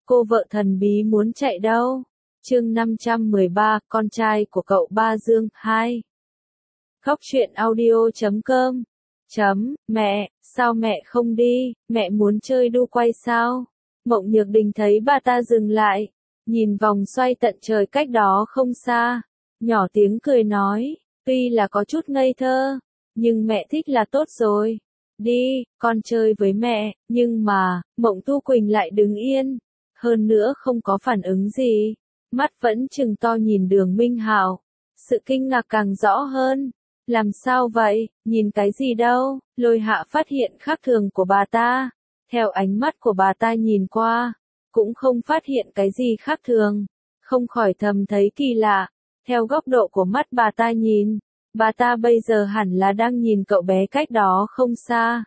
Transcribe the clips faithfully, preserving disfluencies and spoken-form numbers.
cô vợ thần bí muốn chạy đâu? Chương năm trăm mười ba, con trai của cậu Ba Dương, hai. Khóc chuyện audio chấm com. Chấm, mẹ, sao mẹ không đi, mẹ muốn chơi đu quay sao? Mộng Nhược Đình thấy bà ta dừng lại, nhìn vòng xoay tận trời cách đó không xa, nhỏ tiếng cười nói, tuy là có chút ngây thơ, nhưng mẹ thích là tốt rồi. Đi, con chơi với mẹ, nhưng mà, Mộng Tu Quỳnh lại đứng yên, hơn nữa không có phản ứng gì, mắt vẫn trừng to nhìn Đường Minh Hạo, sự kinh ngạc càng rõ hơn. Làm sao vậy, nhìn cái gì đâu? Lôi Hạ phát hiện khác thường của bà ta, theo ánh mắt của bà ta nhìn qua, cũng không phát hiện cái gì khác thường, không khỏi thầm thấy kỳ lạ, theo góc độ của mắt bà ta nhìn, bà ta bây giờ hẳn là đang nhìn cậu bé cách đó không xa.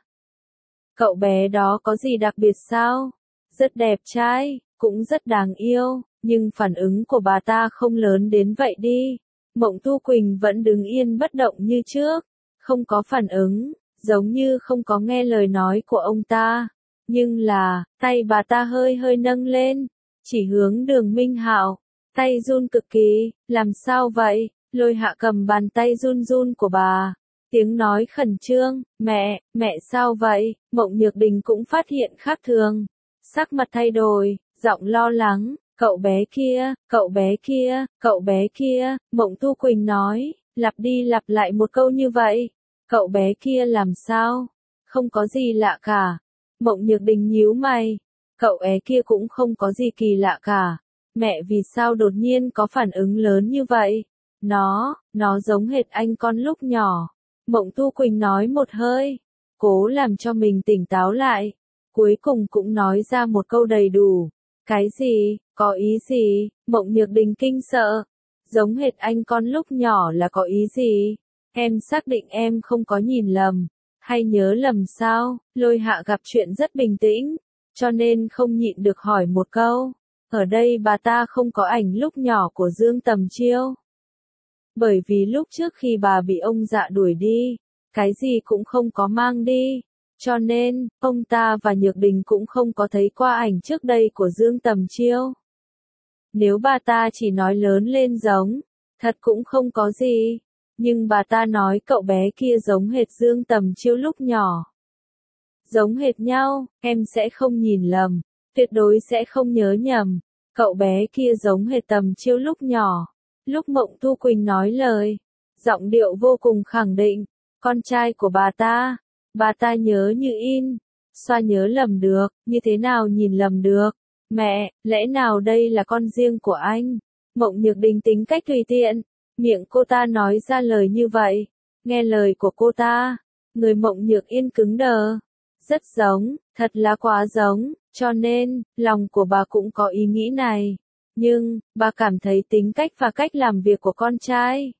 Cậu bé đó có gì đặc biệt sao? Rất đẹp trai, cũng rất đáng yêu, nhưng phản ứng của bà ta không lớn đến vậy đi. Mộng Tu Quỳnh vẫn đứng yên bất động như trước, không có phản ứng, giống như không có nghe lời nói của ông ta. Nhưng là, tay bà ta hơi hơi nâng lên, chỉ hướng Đường Minh Hạo, tay run cực kỳ, làm sao vậy? Lôi Hạ cầm bàn tay run run của bà, tiếng nói khẩn trương, mẹ, mẹ sao vậy? Mộng Nhược Đình cũng phát hiện khác thường, sắc mặt thay đổi, giọng lo lắng. Cậu bé kia, cậu bé kia, cậu bé kia, Mộng Tu Quỳnh nói, lặp đi lặp lại một câu như vậy. Cậu bé kia làm sao? Không có gì lạ cả. Mộng Nhược Đình nhíu mày. Cậu bé kia cũng không có gì kỳ lạ cả. Mẹ vì sao đột nhiên có phản ứng lớn như vậy? Nó, nó giống hệt anh con lúc nhỏ. Mộng Tu Quỳnh nói một hơi, cố làm cho mình tỉnh táo lại. Cuối cùng cũng nói ra một câu đầy đủ. Cái gì? Có ý gì? Mộng Nhược Đình kinh sợ. Giống hệt anh con lúc nhỏ là có ý gì? Em xác định em không có nhìn lầm, hay nhớ lầm sao? Lôi Hạ gặp chuyện rất bình tĩnh, cho nên không nhịn được hỏi một câu. Ở đây bà ta không có ảnh lúc nhỏ của Dương Tầm Chiêu. Bởi vì lúc trước khi bà bị ông Dạ đuổi đi, cái gì cũng không có mang đi. Cho nên, ông ta và Nhược Đình cũng không có thấy qua ảnh trước đây của Dương Tầm Chiêu. Nếu bà ta chỉ nói lớn lên giống, thật cũng không có gì. Nhưng bà ta nói cậu bé kia giống hệt Dương Tầm Chiêu lúc nhỏ. Giống hệt nhau, em sẽ không nhìn lầm, tuyệt đối sẽ không nhớ nhầm. Cậu bé kia giống hệt Tầm Chiêu lúc nhỏ. Lúc Mộng Tu Quỳnh nói lời, giọng điệu vô cùng khẳng định, con trai của bà ta. Bà ta nhớ như in, xoa nhớ lầm được, như thế nào nhìn lầm được? Mẹ, lẽ nào đây là con riêng của anh? Mộng Nhược Đình tính cách tùy tiện, miệng cô ta nói ra lời như vậy. Nghe lời của cô ta, người Mộng Nhược Yên cứng đờ. Rất giống, thật là quá giống, cho nên, lòng của bà cũng có ý nghĩ này. Nhưng, bà cảm thấy tính cách và cách làm việc của con trai.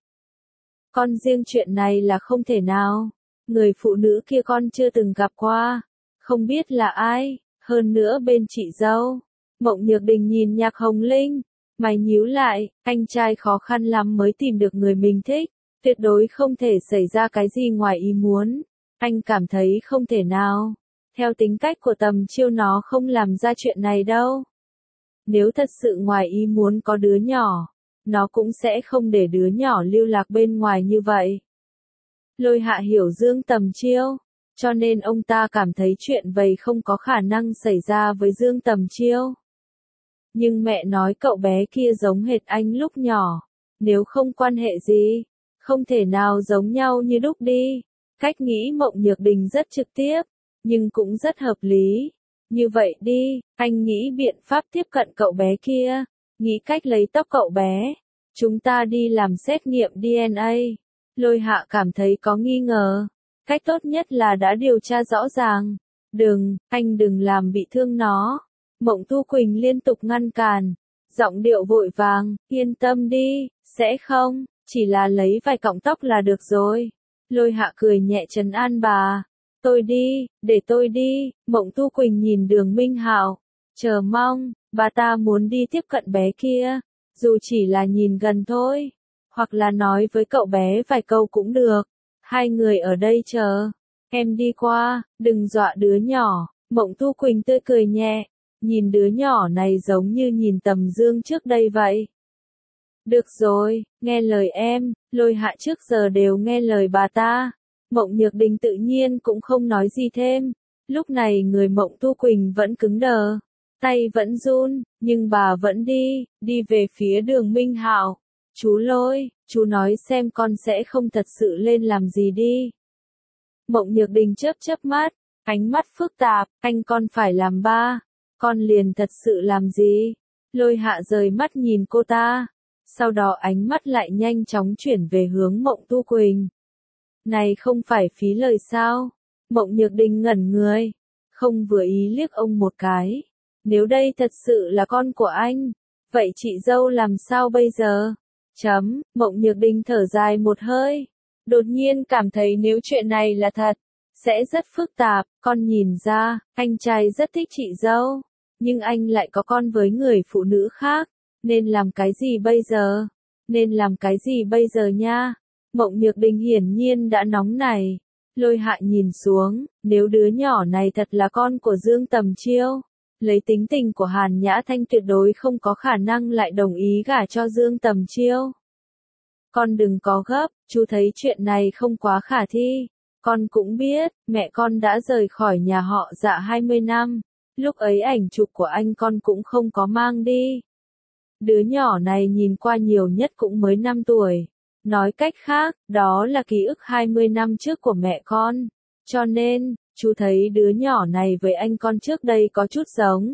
Con riêng chuyện này là không thể nào. Người phụ nữ kia con chưa từng gặp qua, không biết là ai, hơn nữa bên chị dâu. Mộng Nhược Đình nhìn Nhạc Hồng Linh, mày nhíu lại, anh trai khó khăn lắm mới tìm được người mình thích, tuyệt đối không thể xảy ra cái gì ngoài ý muốn. Anh cảm thấy không thể nào, theo tính cách của Tầm Chiêu nó không làm ra chuyện này đâu. Nếu thật sự ngoài ý muốn có đứa nhỏ, nó cũng sẽ không để đứa nhỏ lưu lạc bên ngoài như vậy. Lôi Hạ hiểu Dương Tầm Chiêu, cho nên ông ta cảm thấy chuyện vậy không có khả năng xảy ra với Dương Tầm Chiêu. Nhưng mẹ nói cậu bé kia giống hệt anh lúc nhỏ, nếu không quan hệ gì, không thể nào giống nhau như đúc đi. Cách nghĩ Mộng Nhược Đình rất trực tiếp, nhưng cũng rất hợp lý. Như vậy đi, anh nghĩ biện pháp tiếp cận cậu bé kia, nghĩ cách lấy tóc cậu bé. Chúng ta đi làm xét nghiệm đê en a. Lôi Hạ cảm thấy có nghi ngờ. Cách tốt nhất là đã điều tra rõ ràng. Đừng, anh đừng làm bị thương nó. Mộng Tu Quỳnh liên tục ngăn cản. Giọng điệu vội vàng, yên tâm đi, sẽ không, chỉ là lấy vài cọng tóc là được rồi. Lôi Hạ cười nhẹ trấn an bà. Tôi đi, để tôi đi. Mộng Tu Quỳnh nhìn Đường Minh Hạo, chờ mong, bà ta muốn đi tiếp cận bé kia, dù chỉ là nhìn gần thôi. Hoặc là nói với cậu bé vài câu cũng được. Hai người ở đây chờ. Em đi qua, đừng dọa đứa nhỏ. Mộng Tu Quỳnh tươi cười nhẹ. nhìn đứa nhỏ này giống như nhìn Tầm Dương trước đây vậy. Được rồi, nghe lời em, Lôi Hạ trước giờ đều nghe lời bà ta. Mộng Nhược Đình tự nhiên cũng không nói gì thêm. Lúc này người Mộng Tu Quỳnh vẫn cứng đờ, tay vẫn run, nhưng bà vẫn đi, đi về phía Đường Minh Hạo. Chú Lôi, chú nói xem con sẽ không thật sự lên làm gì đi. Mộng Nhược Đình chớp chớp mắt, ánh mắt phức tạp, anh con phải làm ba, con liền thật sự làm gì? Lôi Hạ rời mắt nhìn cô ta, sau đó ánh mắt lại nhanh chóng chuyển về hướng Mộng Tu Quỳnh. Này không phải phí lời sao? Mộng Nhược Đình ngẩn người, không vừa ý liếc ông một cái. Nếu đây thật sự là con của anh, vậy chị dâu làm sao bây giờ? Chấm, Mộng Nhược Đình thở dài một hơi. Đột nhiên cảm thấy nếu chuyện này là thật, sẽ rất phức tạp. Con nhìn ra, anh trai rất thích chị dâu, nhưng anh lại có con với người phụ nữ khác. Nên làm cái gì bây giờ? Nên làm cái gì bây giờ nha? Mộng Nhược Đình hiển nhiên đã nóng này. Lôi Hạ nhìn xuống, nếu đứa nhỏ này thật là con của Dương Tầm Chiêu, lấy tính tình của Hàn Nhã Thanh tuyệt đối không có khả năng lại đồng ý gả cho Dương Tầm Chiêu. Con đừng có gấp, chú thấy chuyện này không quá khả thi. Con cũng biết, mẹ con đã rời khỏi nhà họ Dạ hai mươi năm. Lúc ấy ảnh chụp của anh con cũng không có mang đi. Đứa nhỏ này nhìn qua nhiều nhất cũng mới năm tuổi. Nói cách khác, đó là ký ức hai mươi năm trước của mẹ con. Cho nên, chú thấy đứa nhỏ này với anh con trước đây có chút giống.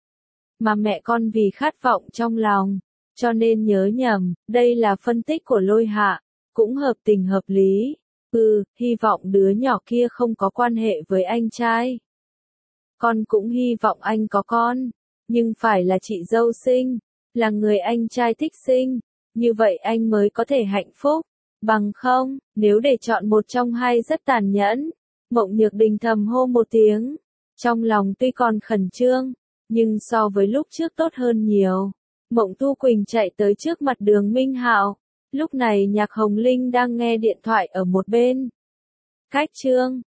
Mà mẹ con vì khát vọng trong lòng, cho nên nhớ nhầm. Đây là phân tích của Lôi Hạ, cũng hợp tình hợp lý. Ừ, hy vọng đứa nhỏ kia không có quan hệ với anh trai. Con cũng hy vọng anh có con, nhưng phải là chị dâu sinh, là người anh trai thích sinh. Như vậy anh mới có thể hạnh phúc. Bằng không, nếu để chọn một trong hai rất tàn nhẫn. Mộng Nhược Đình thầm hô một tiếng. Trong lòng tuy còn khẩn trương, nhưng so với lúc trước tốt hơn nhiều. Mộng Tu Quỳnh chạy tới trước mặt Đường Minh Hạo. Lúc này Nhạc Hồng Linh đang nghe điện thoại ở một bên. Cách chương